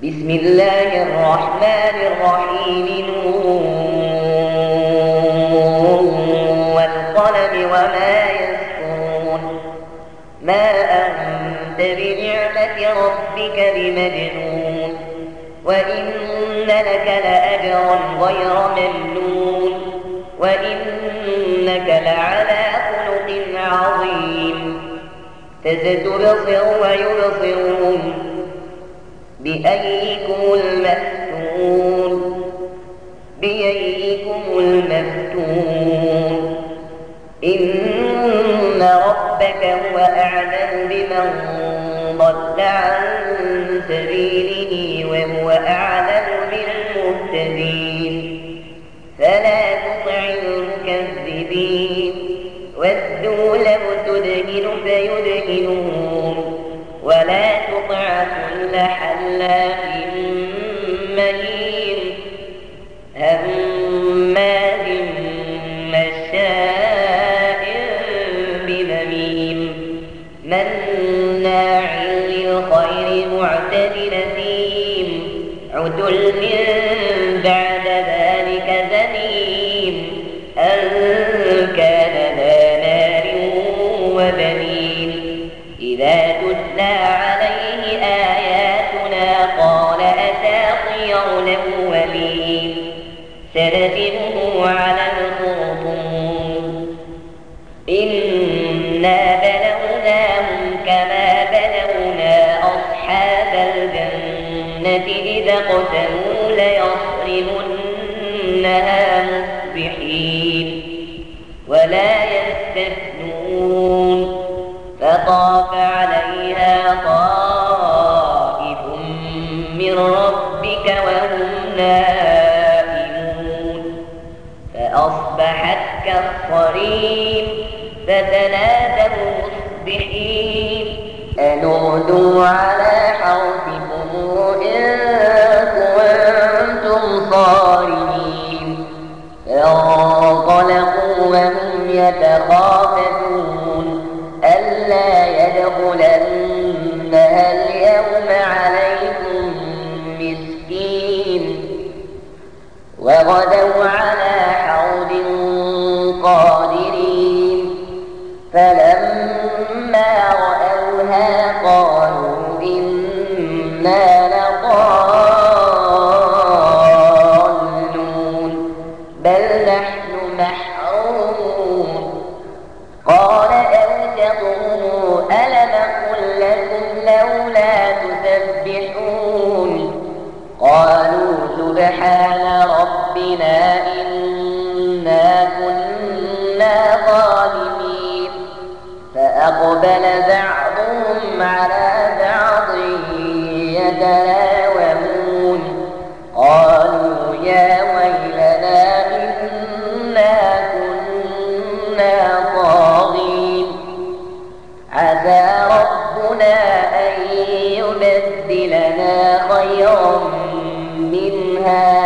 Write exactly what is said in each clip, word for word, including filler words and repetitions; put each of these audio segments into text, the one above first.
بسم الله الرحمن الرحيم نون والقلم وما يسطرون ما أنت بنعمة ربك بمجنون وإن لك لأجرا غير ممنون وإنك لعلى خلق عظيم فستبصر ويبصرون بأيكم المفتون بأيكم المفتون إن ربك هو أعلم بمن ضل عن سبيله وهو أعلم بالمهتدين فلا تطع المكذبين ودوا لو تدهن فيدهنون ولا تطع كل حلاف مهين هماز مشاء بنميم مناع للخير معتد أثيم عتل بعد ذلك زنيم أن كان ذا مال وبنين إذا تتلى عليه آياتنا قال أساطير الأولين سنسمه على الخرطوم إنا بلوناهم كما بلونا أصحاب الجنة إذا اقسموا ليصرمنها مصبحين ولا يستثنون فطاف عليها طائف من ربك وهم نائمون فأصبحت كالصريم فتنادوا مصبحين أن اغدوا على حرثكم إن كنتم صارمين فانطلقوا وهم يتخافتون ألا يدخلنها اليوم عليكم مسكين وغدوا على حوض قادرين فلما رأوها قالوا إنا لضالون بل نحن محرومون قال أوسطهم ألم أقل لكم لولا تسبحون قالوا سبحان ربنا إنا كنا ظالمين فأقبل بعضهم على بعض يتلاومون قالوا يا ويلنا إنا كنا طاغين عسى ربنا أن يبدلنا خيرا منها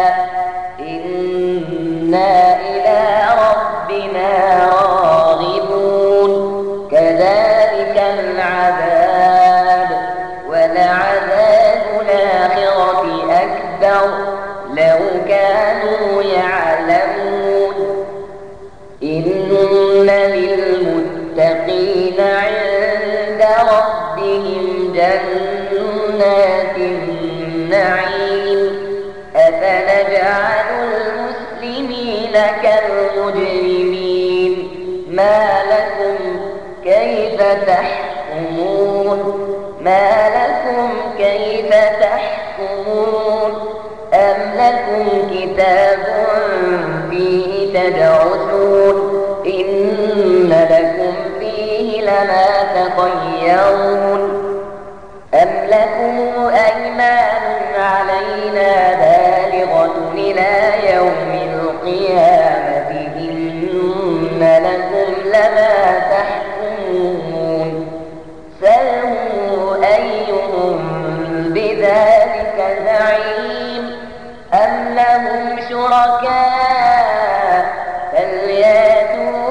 إنا إلى ربنا راغبون كذلك العذاب ولعذاب الآخرة أكبر لو كانوا يعلمون إن للمتقين عند ربهم جنات النعيم أفنجعل المسلمين كالمجرمين ما لكم كيف تحكمون ما لكم كيف تحكمون أم لكم كتاب فيه تدرسون إن لكم فيه لما تخيرون أم لكم أيمان علينا بالغة إلى يوم القيامة إن لكم لما تحكمون سلوا أيهم بذلك زعيم أم لهم شركاء فلياتوا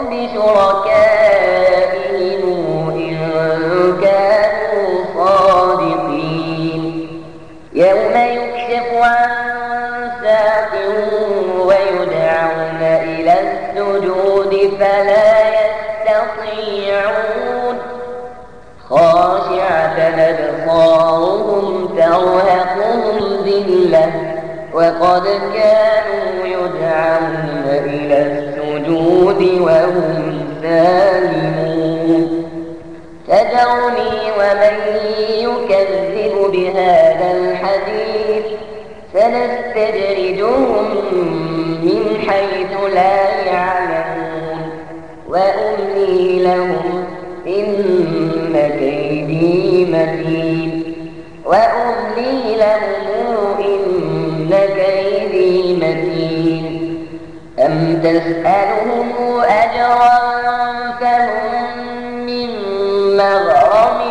بشركائهم إن كانوا صادقين يوم يكشف عن ساق ويدعون إلى السجود فلا يستطيعون خاشعة أبصارهم ترهقهم ذلة وقد كانوا يدعون إلى السجود وهم سالمون تذرني ومن يكذب بهذا الحديث سنستدرجهم من حيث لا يعلمون وأملي لهم إن كيدي متين وأملي لهم إن كيدي متين أم تسألهم أجرا فهم من مغرم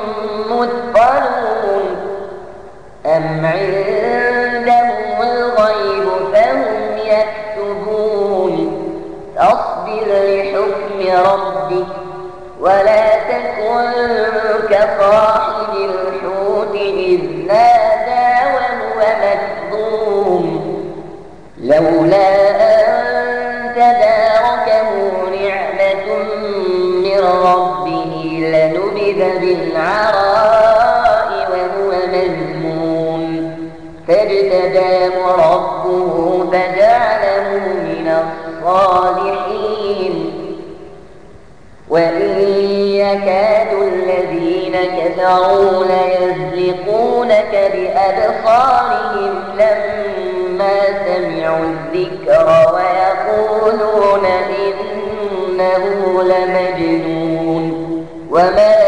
مثقلون أم عندهم الغيب فهم يكتبون فاصبر لحكم ربك ولا تكن كصاحب الحوت إذ نادى وهو مكظوم لولا أن تداركه نعمة من ربه لنبذ بالعراء وهو مذموم فاجتباه ربه فجعله من الصالحين وإن يكاد الذين كفروا ليزلقونك بأبصارهم لما سمعوا الذكر ويقولون إنه لمجنون وما